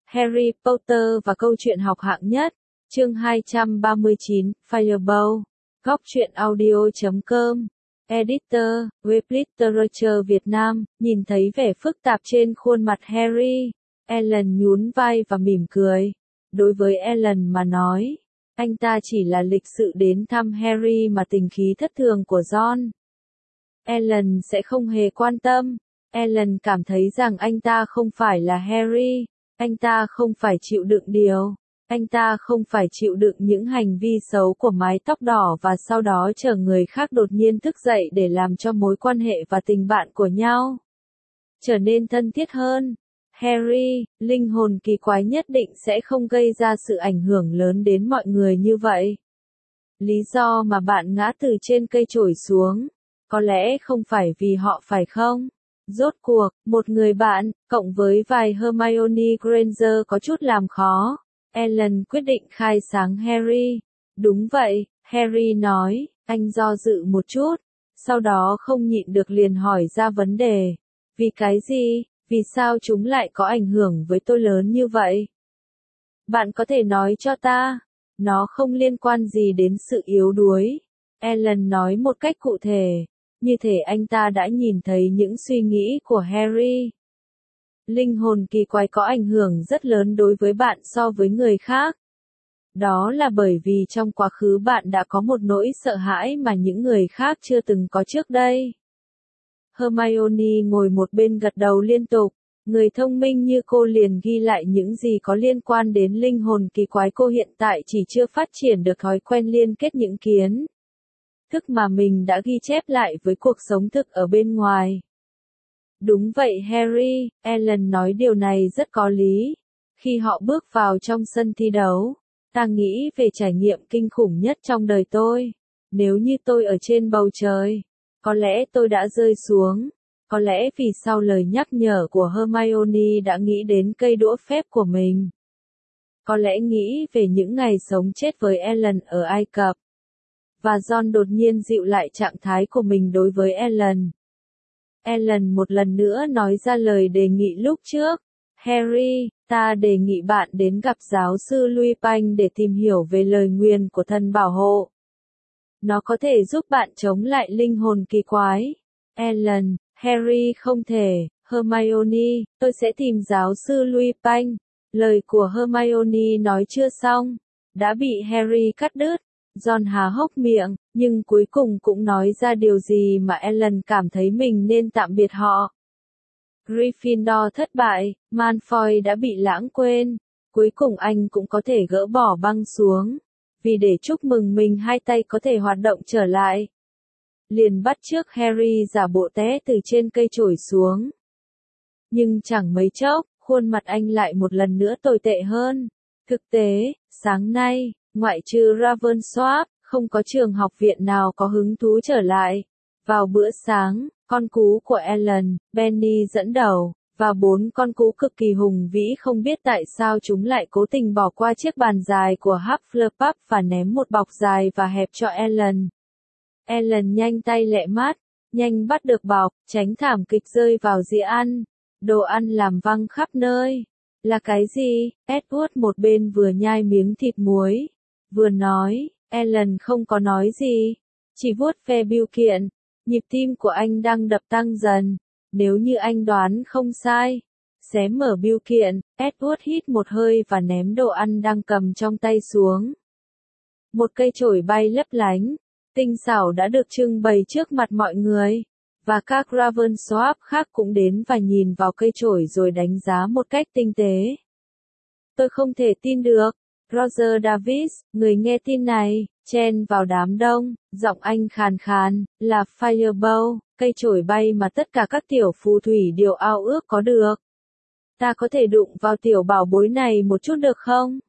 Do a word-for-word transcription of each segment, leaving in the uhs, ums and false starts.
Harry Potter và câu chuyện học hạng nhất, chương hai trăm ba mươi chín, Fireball, góc truyện audio chấm com, Editor, web Literature Việt Nam, nhìn thấy vẻ phức tạp trên khuôn mặt Harry, Ellen nhún vai và mỉm cười. Đối với Ellen mà nói, anh ta chỉ là lịch sự đến thăm Harry mà tình khí thất thường của John. Ellen sẽ không hề quan tâm. Ellen cảm thấy rằng anh ta không phải là Harry, anh ta không phải chịu đựng điều, anh ta không phải chịu đựng những hành vi xấu của mái tóc đỏ và sau đó chờ người khác đột nhiên thức dậy để làm cho mối quan hệ và tình bạn của nhau trở nên thân thiết hơn. Harry, linh hồn kỳ quái nhất định sẽ không gây ra sự ảnh hưởng lớn đến mọi người như vậy. Lý do mà bạn ngã từ trên cây chổi xuống, có lẽ không phải vì họ phải không? Rốt cuộc, một người bạn, cộng với vài Hermione Granger có chút làm khó. Ellen quyết định khai sáng Harry. Đúng vậy, Harry nói, anh do dự một chút, sau đó không nhịn được liền hỏi ra vấn đề. Vì cái gì? Vì sao chúng lại có ảnh hưởng với tôi lớn như vậy? Bạn có thể nói cho ta? Nó không liên quan gì đến sự yếu đuối. Ellen nói một cách cụ thể, như thể anh ta đã nhìn thấy những suy nghĩ của Harry. Linh hồn kỳ quái có ảnh hưởng rất lớn đối với bạn so với người khác. Đó là bởi vì trong quá khứ bạn đã có một nỗi sợ hãi mà những người khác chưa từng có trước đây. Hermione ngồi một bên gật đầu liên tục. Người thông minh như cô liền ghi lại những gì có liên quan đến linh hồn kỳ quái. Cô hiện tại chỉ chưa phát triển được thói quen liên kết những kiến thức mà mình đã ghi chép lại với cuộc sống thực ở bên ngoài. Đúng vậy Harry, Ellen nói điều này rất có lý. Khi họ bước vào trong sân thi đấu, ta nghĩ về trải nghiệm kinh khủng nhất trong đời tôi. Nếu như tôi ở trên bầu trời, có lẽ tôi đã rơi xuống. Có lẽ vì sau lời nhắc nhở của Hermione đã nghĩ đến cây đũa phép của mình. Có lẽ nghĩ về những ngày sống chết với Ellen ở Ai Cập. Và John đột nhiên dịu lại trạng thái của mình đối với Ellen. Ellen một lần nữa nói ra lời đề nghị lúc trước. Harry, ta đề nghị bạn đến gặp giáo sư Lupin để tìm hiểu về lời nguyền của thần bảo hộ. Nó có thể giúp bạn chống lại linh hồn kỳ quái. Ellen, Harry không thể. Hermione, tôi sẽ tìm giáo sư Lupin. Lời của Hermione nói chưa xong, đã bị Harry cắt đứt. John há hốc miệng, nhưng cuối cùng cũng nói ra điều gì mà Ellen cảm thấy mình nên tạm biệt họ. Gryffindor thất bại, Malfoy đã bị lãng quên. Cuối cùng anh cũng có thể gỡ bỏ băng xuống. Vì để chúc mừng mình hai tay có thể hoạt động trở lại. Liền bắt chước Harry giả bộ té từ trên cây chổi xuống. Nhưng chẳng mấy chốc, khuôn mặt anh lại một lần nữa tồi tệ hơn. Thực tế, sáng nay, ngoại trừ Ravensworth, không có trường học viện nào có hứng thú trở lại. Vào bữa sáng, con cú của Ellen, Benny dẫn đầu, và bốn con cú cực kỳ hùng vĩ không biết tại sao chúng lại cố tình bỏ qua chiếc bàn dài của Hufflepuff và ném một bọc dài và hẹp cho Ellen. Ellen nhanh tay lẹ mắt, nhanh bắt được bọc, tránh thảm kịch rơi vào dĩa ăn. Đồ ăn làm văng khắp nơi. Là cái gì? Edward một bên vừa nhai miếng thịt muối, vừa nói. Ellen không có nói gì, chỉ vuốt ve bưu kiện. Nhịp tim của anh đang đập tăng dần. Nếu như anh đoán không sai, xé mở bưu kiện, Edward hít một hơi và ném đồ ăn đang cầm trong tay xuống. Một cây chổi bay lấp lánh, tinh xảo đã được trưng bày trước mặt mọi người, và các Ravensworth khác cũng đến và nhìn vào cây chổi rồi đánh giá một cách tinh tế. Tôi không thể tin được. Roger Davis, người nghe tin này, chen vào đám đông, giọng anh khàn khàn, là Fireball, cây chổi bay mà tất cả các tiểu phù thủy đều ao ước có được. Ta có thể đụng vào tiểu bảo bối này một chút được không?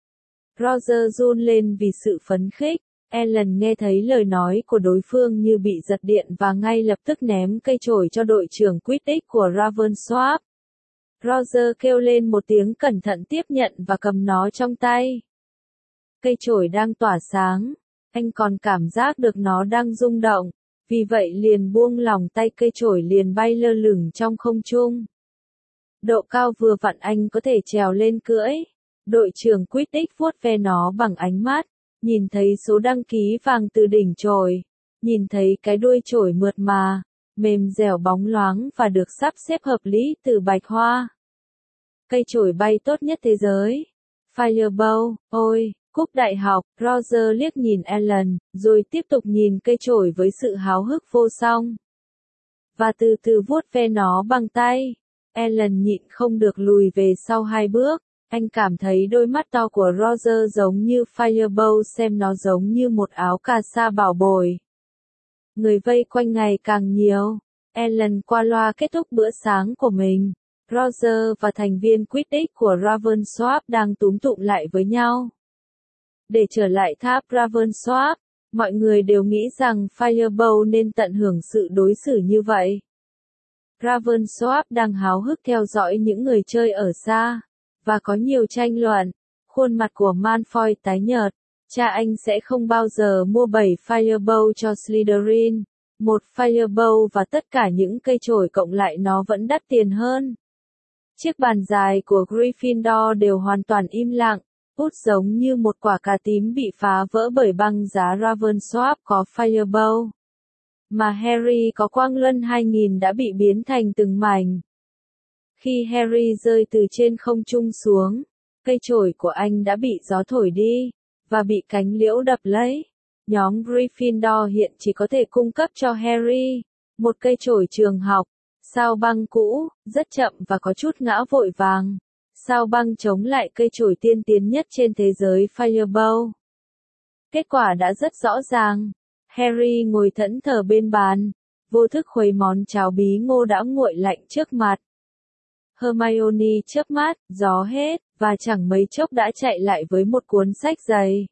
Roger run lên vì sự phấn khích. Ellen nghe thấy lời nói của đối phương như bị giật điện và ngay lập tức ném cây chổi cho đội trưởng Quidditch của Ravensworth. Roger kêu lên một tiếng cẩn thận tiếp nhận và cầm nó trong tay. Cây chổi đang tỏa sáng, anh còn cảm giác được nó đang rung động, vì vậy liền buông lỏng tay cây chổi liền bay lơ lửng trong không trung. Độ cao vừa vặn anh có thể trèo lên cưỡi. Đội trưởng Quidditch vuốt ve nó bằng ánh mắt, nhìn thấy số đăng ký vàng từ đỉnh chổi, nhìn thấy cái đuôi chổi mượt mà, mềm dẻo bóng loáng và được sắp xếp hợp lý từ bạch hoa. Cây chổi bay tốt nhất thế giới. Firebow, ôi, cúp đại học, Roger liếc nhìn Ellen, rồi tiếp tục nhìn cây chổi với sự háo hức vô song. Và từ từ vuốt ve nó bằng tay. Ellen nhịn không được lùi về sau hai bước. Anh cảm thấy đôi mắt to của Roger giống như Firebow, xem nó giống như một áo cà sa bảo bối. Người vây quanh ngày càng nhiều. Ellen qua loa kết thúc bữa sáng của mình. Roger và thành viên Quidditch của Ravensworth đang túm tụm lại với nhau. Để trở lại tháp Ravensworth, mọi người đều nghĩ rằng Firebow nên tận hưởng sự đối xử như vậy. Ravensworth đang háo hức theo dõi những người chơi ở xa, và có nhiều tranh luận. Khuôn mặt của Malfoy tái nhợt. Cha anh sẽ không bao giờ mua bảy Firebow cho Slytherin. Một Firebow và tất cả những cây chổi cộng lại nó vẫn đắt tiền hơn. Chiếc bàn dài của Gryffindor đều hoàn toàn im lặng, hút giống như một quả cà tím bị phá vỡ bởi băng giá. Ravensworth có Firebow, mà Harry có quang luân hai nghìn đã bị biến thành từng mảnh. Khi Harry rơi từ trên không trung xuống, cây chổi của anh đã bị gió thổi đi, và bị cánh liễu đập lấy. Nhóm Gryffindor hiện chỉ có thể cung cấp cho Harry một cây chổi trường học, sao băng cũ, rất chậm và có chút ngã vội vàng. Sao băng chống lại cây chổi tiên tiến nhất trên thế giới Firebow. Kết quả đã rất rõ ràng. Harry ngồi thẫn thờ bên bàn, vô thức khuấy món cháo bí ngô đã nguội lạnh trước mặt. Hermione chớp mắt, gió hết, và chẳng mấy chốc đã chạy lại với một cuốn sách dày.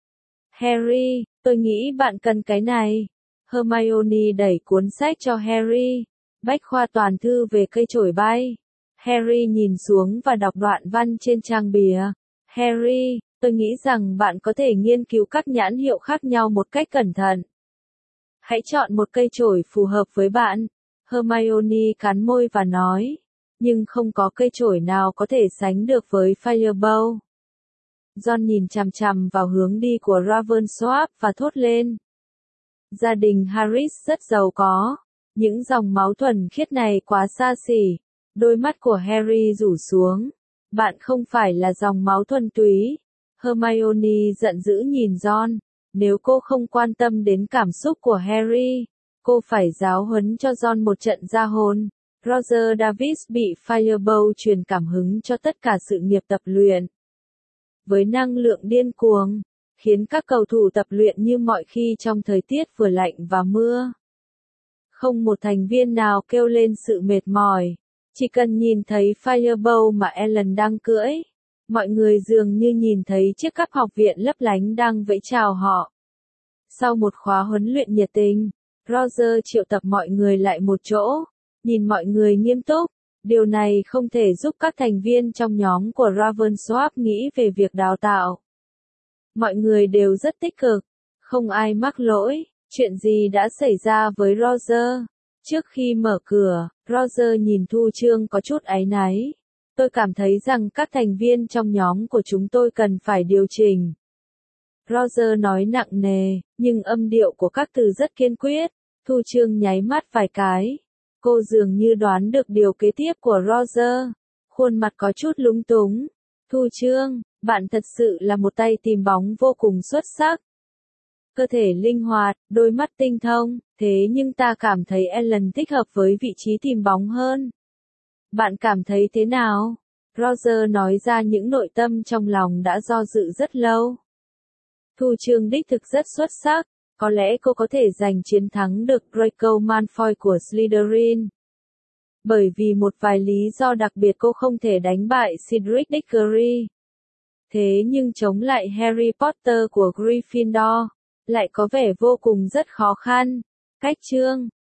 Harry, tôi nghĩ bạn cần cái này. Hermione đẩy cuốn sách cho Harry. Bách khoa toàn thư về cây chổi bay. Harry nhìn xuống và đọc đoạn văn trên trang bìa. Harry, tôi nghĩ rằng bạn có thể nghiên cứu các nhãn hiệu khác nhau một cách cẩn thận. Hãy chọn một cây chổi phù hợp với bạn. Hermione cắn môi và nói. Nhưng không có cây chổi nào có thể sánh được với Firebow. Ron nhìn chằm chằm vào hướng đi của Ravensworth và thốt lên. Gia đình Harris rất giàu có. Những dòng máu thuần khiết này quá xa xỉ. Đôi mắt của Harry rủ xuống. Bạn không phải là dòng máu thuần túy. Hermione giận dữ nhìn Ron. Nếu cô không quan tâm đến cảm xúc của Harry, cô phải giáo huấn cho Ron một trận ra hồn. Roger Davis bị Firebow truyền cảm hứng cho tất cả sự nghiệp tập luyện. Với năng lượng điên cuồng, khiến các cầu thủ tập luyện như mọi khi trong thời tiết vừa lạnh và mưa. Không một thành viên nào kêu lên sự mệt mỏi. Chỉ cần nhìn thấy Firebow mà Ellen đang cưỡi, mọi người dường như nhìn thấy chiếc cắp học viện lấp lánh đang vẫy chào họ. Sau một khóa huấn luyện nhiệt tình, Roger triệu tập mọi người lại một chỗ, nhìn mọi người nghiêm túc. Điều này không thể giúp các thành viên trong nhóm của Ravensworth nghĩ về việc đào tạo. Mọi người đều rất tích cực, không ai mắc lỗi. Chuyện gì đã xảy ra với Roger? Trước khi mở cửa, Roger nhìn Thu Chương có chút áy náy. Tôi cảm thấy rằng các thành viên trong nhóm của chúng tôi cần phải điều chỉnh. Roger nói nặng nề, nhưng âm điệu của các từ rất kiên quyết. Thu Chương nháy mắt vài cái. Cô dường như đoán được điều kế tiếp của Roger. Khuôn mặt có chút lúng túng. Thu Chương, bạn thật sự là một tay tìm bóng vô cùng xuất sắc. Cơ thể linh hoạt, đôi mắt tinh thông, thế nhưng ta cảm thấy Ellen thích hợp với vị trí tìm bóng hơn. Bạn cảm thấy thế nào? Roger nói ra những nội tâm trong lòng đã do dự rất lâu. Thu Chương đích thực rất xuất sắc, có lẽ cô có thể giành chiến thắng được Draco Malfoy của Slytherin. Bởi vì một vài lý do đặc biệt cô không thể đánh bại Cedric Diggory. Thế nhưng chống lại Harry Potter của Gryffindor lại có vẻ vô cùng rất khó khăn. Cách chương